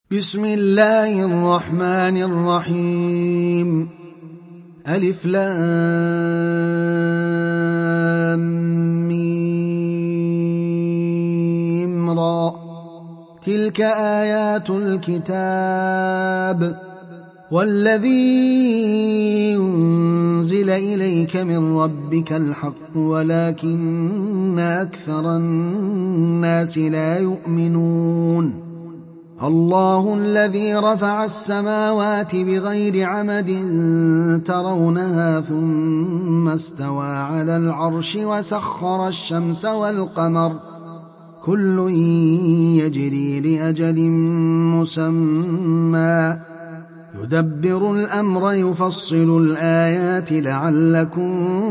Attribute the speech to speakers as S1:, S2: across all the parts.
S1: بسم الله الرحمن الرحيم. ألف لام ميم را. تلك آيات الكتاب والذي أنزل إليك من ربك الحق ولكن أكثر الناس لا يؤمنون. الله الذي رفع السماوات بغير عمد ترونها ثم استوى على العرش وسخر الشمس والقمر كل يجري لأجل مسمى يدبر الأمر يفصل الآيات لعلكم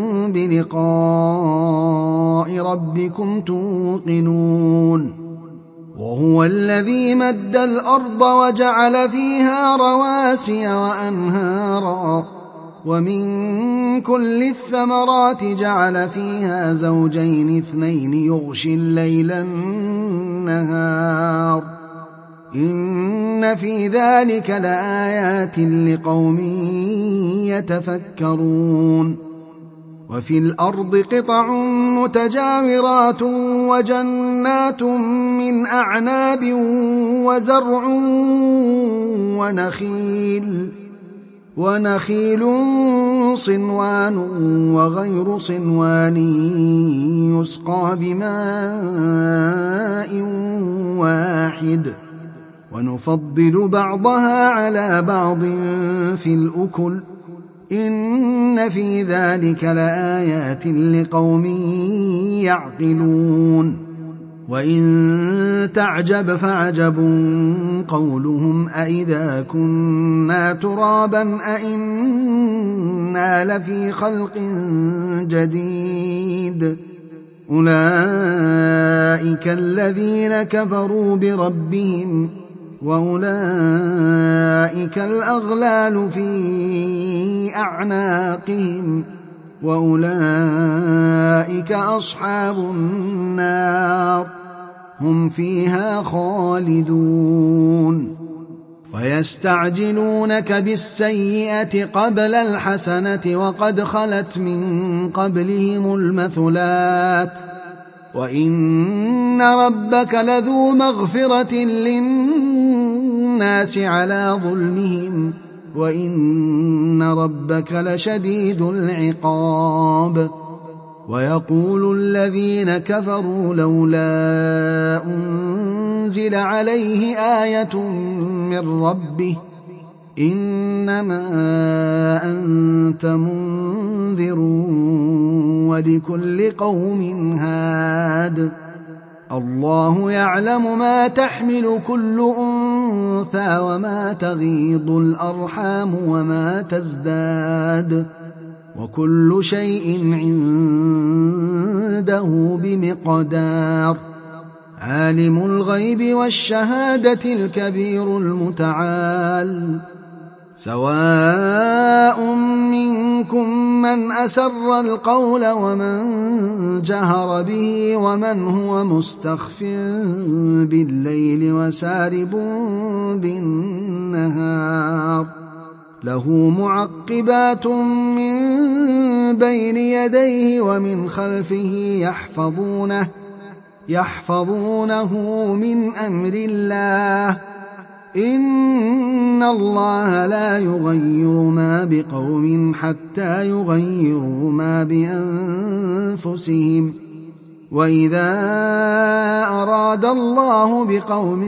S1: بلقاء ربكم توقنون. وهو الذي مد الأرض وجعل فيها رواسي وأنهارا ومن كل الثمرات جعل فيها زوجين اثنين يغشي الليل النهار إن في ذلك لآيات لقوم يتفكرون. وفي الأرض قطع متجاورات وجنات من أعناب وزرع ونخيل صنوان وغير صنوان يسقى بماء واحد ونفضل بعضها على بعض في الأكل إن في ذلك لآيات لقوم يعقلون. وإن تعجب فعجب قولهم أإذا كنا ترابا أإنا لفي خلق جديد أولئك الذين كفروا بربهم وأولئك الأغلال في أعناقهم وأولئك أصحاب النار هم فيها خالدون. ويستعجلونك بالسيئة قبل الحسنة وقد خلت من قبلهم المثلات وإن ربك لذو مغفرة للناس على ظلمهم وإن ربك لشديد العقاب. ويقول الذين كفروا لولا أنزل عليه آية من ربه إنما أنت منذر ولكل قوم هاد الله يعلم ما تحمل كل أنثى وما تغيض الأرحام وما تزداد وكل شيء عنده بمقدار. عالم الغيب والشهادة الكبير المتعال سواء منكم من أسر القول ومن جهر به ومن هو مستخف بالليل وسارب بالنهار له معقبات من بين يديه ومن خلفه يحفظونه من أمر الله إن الله لا يغير ما بقوم حتى يغيروا ما بأنفسهم وإذا أراد الله بقوم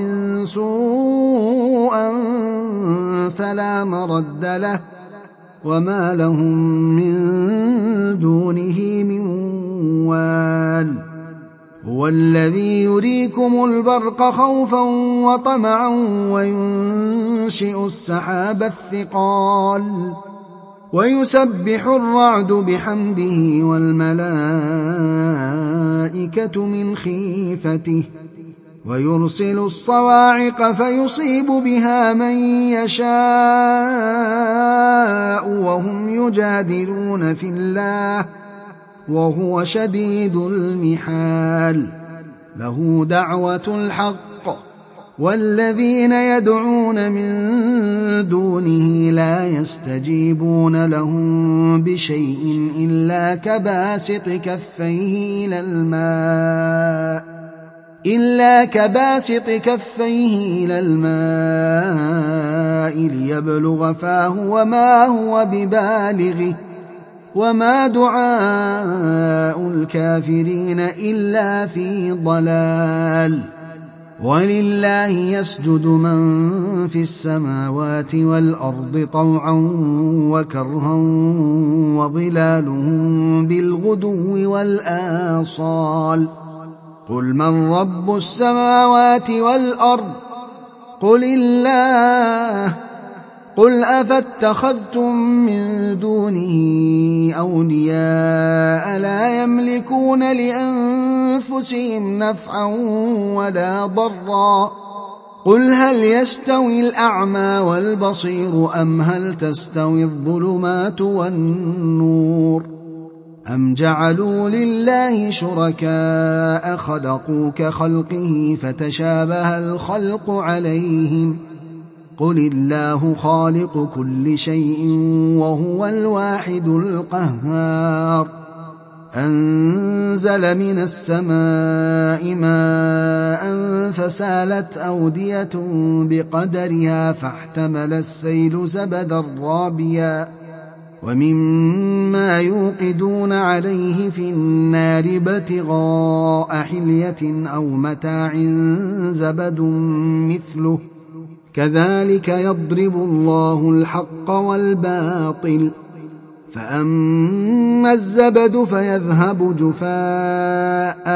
S1: سوءا فلا مرد له وما لهم من دونه من وال. هو الذي يريكم البرق خوفا وطمعا وينشئ السحاب الثقال ويسبح الرعد بحمده والملائكة من خيفته ويرسل الصواعق فيصيب بها من يشاء وهم يجادلون في الله وهو شديد المحال له دعوة الحق والذين يدعون من دونه لا يستجيبون لهم بشيء إلا كباسط كفيه إلى الماء ليبلغ فاه وما هو ببالغه وما دعاء الكافرين إلا في ضلال. ولله يسجد من في السماوات والأرض طوعا وكرها وظلالهم بالغدو والآصال. قل من رب السماوات والأرض؟ قل الله. قل أفاتخذتم من دونه أولياء لا يملكون لأنفسهم نفعا ولا ضرا؟ قل هل يستوي الأعمى والبصير أم هل تستوي الظلمات والنور؟ أم جعلوا لله شركاء خلقوا كخلقه فتشابه الخلق عليهم؟ قل الله خالق كل شيء وهو الواحد القهار. أنزل من السماء ماء فسالت أودية بقدرها فاحتمل السيل زبدا رابيا ومما يوقدون عليه في النار ابتغاء حلية أو متاع زبد مثله كذلك يضرب الله الحق والباطل. فأما الزبد فيذهب جفاء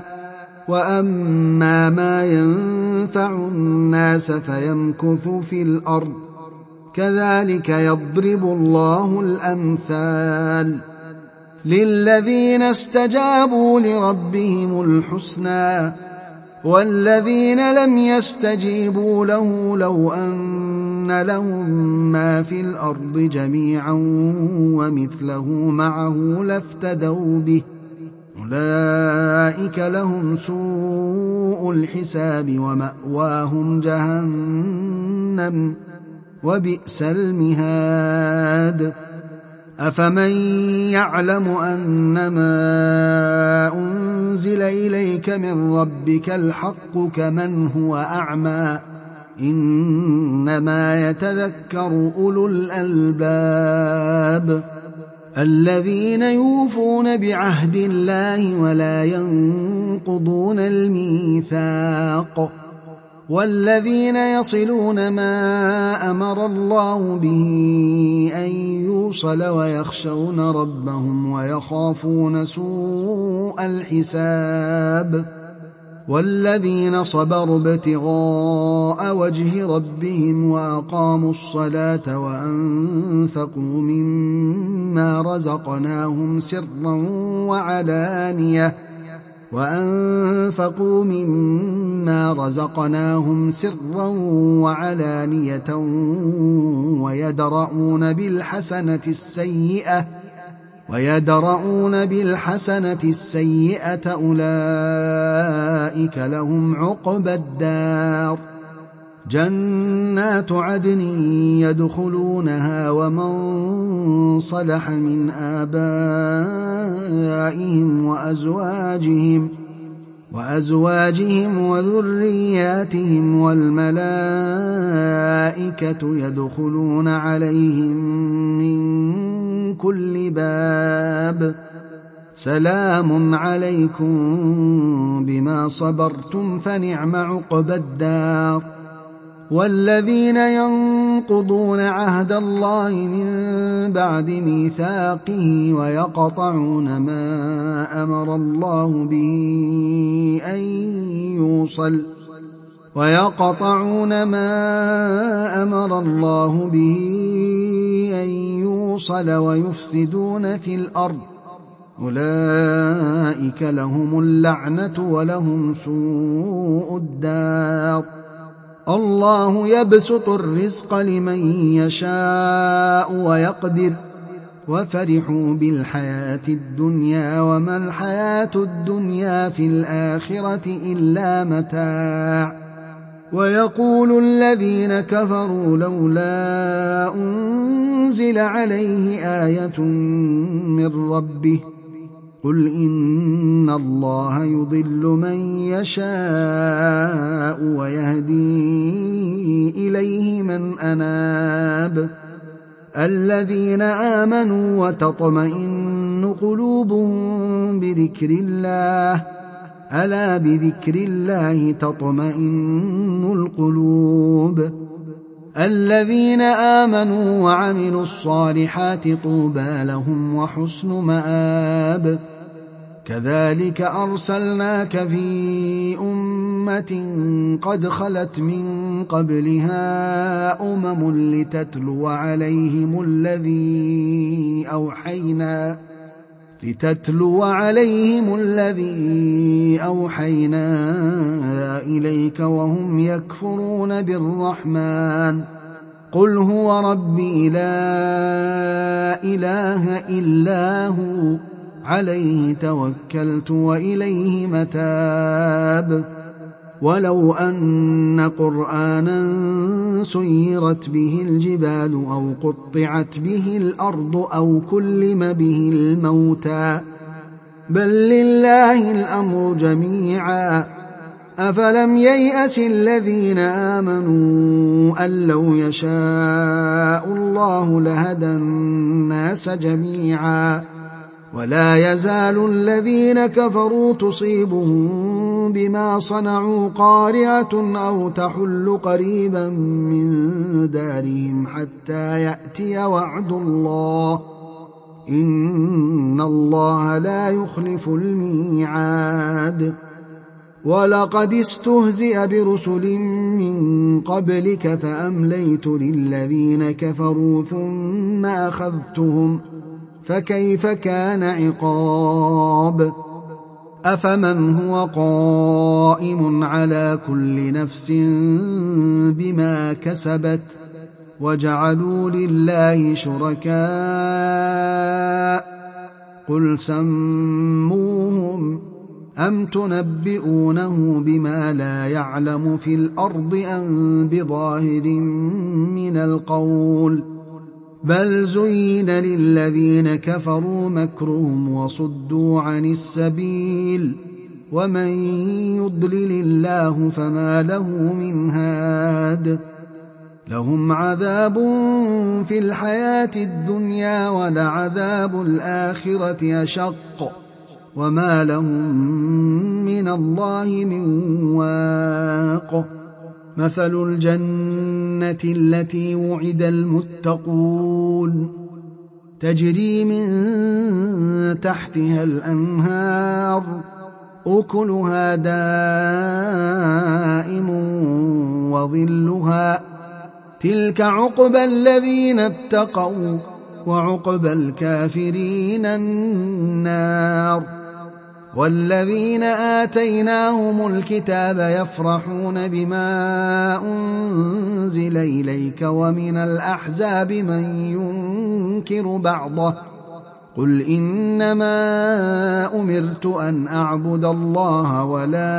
S1: وأما ما ينفع الناس فيمكث في الأرض كذلك يضرب الله الأمثال. للذين استجابوا لربهم الحسنى والذين لم يستجيبوا له لو أن لهم ما في الأرض جميعا ومثله معه لافتدوا به أولئك لهم سوء الحساب ومأواهم جهنم وبئس المهاد. أفمن يعلم أنما أنزل إليك من ربك الحق كمن هو أعمى إنما يتذكر أولو الألباب الذين يوفون بعهد الله ولا ينقضون الميثاق والذين يصلون ما أمر الله به أن يوصل ويخشون ربهم ويخافون سوء الحساب والذين صبروا ابتغاء وجه ربهم وأقاموا الصلاة وأنفقوا مما رزقناهم سرا وعلانية ويدرؤون بالحسنة السيئة أولئك لهم عقبى الدار. جنات عدن يدخلونها ومن صلح من آبائهم وأزواجهم وذرياتهم والملائكة يدخلون عليهم من كل باب سلام عليكم بما صبرتم فنعم عقبى الدار. والذين ينقضون عهد الله من بعد ميثاقه ويقطعون ما أمر الله به أن يوصل ويفسدون في الأرض أولئك لهم اللعنة ولهم سوء الدار. الله يبسط الرزق لمن يشاء ويقدر وفرحوا بالحياة الدنيا وما الحياة الدنيا في الآخرة إلا متاع ويقول الذين كفروا لولا أنزل عليه آية من ربه قل إن الله يضل من يشاء ويهدي إليه من أناب الذين آمنوا وتطمئن قلوبهم بذكر الله ألا بذكر الله تطمئن القلوب الذين آمنوا وعملوا الصالحات طوبى لهم وحسن مآب كذلك أرسلناك في أمة قد خلت من قبلها لتتلو عليهم الذي أوحينا إليك وهم يكفرون بالرحمن قل هو ربي لا إله إلا هو عليه توكلت وإليه متاب ولو أن قرآنا سيرت به الجبال أو قطعت به الأرض أو كلم به الموتى بل لله الأمر جميعا أفلم ييأس الذين آمنوا أن لو يشاء الله لهدى الناس جميعا ولا يزال الذين كفروا تصيبهم بما صنعوا قارعة أو تحل قريبا من دارهم حتى يأتي وعد الله إن الله لا يخلف الميعاد ولقد استهزئ برسل من قبلك فأمليت للذين كفروا ثم أخذتهم فكيف كان عقاب أفمن هو قائم على كل نفس بما كسبت وجعلوا لله شركاء قل سموهم أم تنبئونه بما لا يعلم في الأرض أم بظاهر من القول بل زين للذين كفروا مكرهم وصدوا عن السبيل ومن يضلل الله فما له من هاد لهم عذاب في الحياة الدنيا ولعذاب الآخرة أشق وما لهم من الله من واق مثل الجنة التي وعد المتقون تجري من تحتها الأنهار أكلها دائم وظلها تلك عقبى الذين اتقوا وعقبى الكافرين النار والذين آتيناهم الكتاب يفرحون بما أنزل إليك ومن الأحزاب من ينكر بعضه قل إنما أمرت أن أعبد الله ولا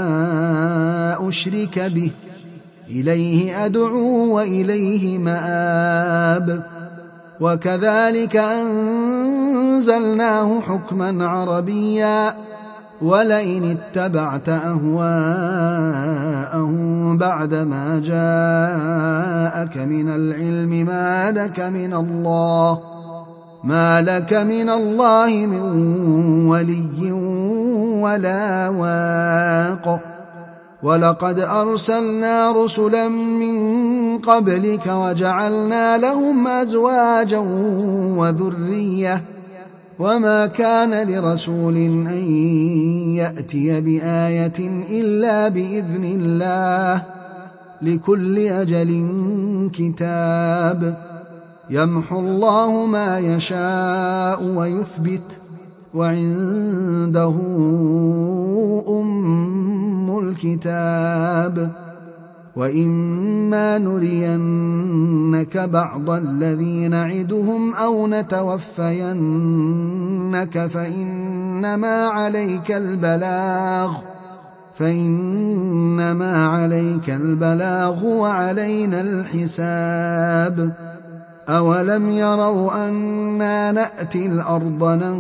S1: أشرك به إليه أدعو وإليه مآب وكذلك أنزلناه حكما عربيا ولئن اتبعت أهواءهم بعدما جاءك من العلم ما لك من الله من ولي ولا واق ولقد أرسلنا رسلا من قبلك وجعلنا لهم أزواجا وذرية وما كان لرسول أن يأتي بآية إلا بإذن الله لكل أجل كتاب يمحو الله ما يشاء ويثبت وعنده أم الكتاب وإما نرينك بعض الذي نعدهم أو نتوفينك فإنما عليك البلاغ فإنما عليك البلاغ وعلينا الحساب. أولم يروا أنا نأتي الأرض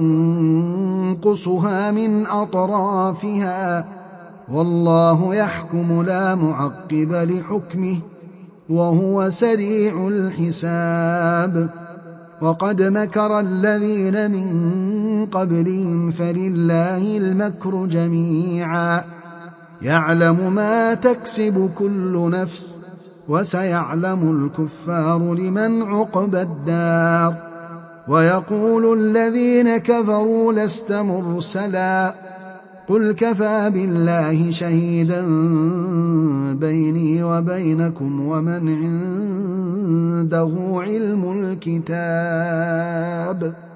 S1: ننقصها من أطرافها والله يحكم لا معقب لحكمه وهو سريع الحساب. وقد مكر الذين من قبلهم فلله المكر جميعا يعلم ما تكسب كل نفس وسيعلم الكفار لمن عقبى الدار. ويقول الذين كفروا لست مرسلا قل كفى بالله شهيدا بيني وبينكم ومن عنده علم الكتاب.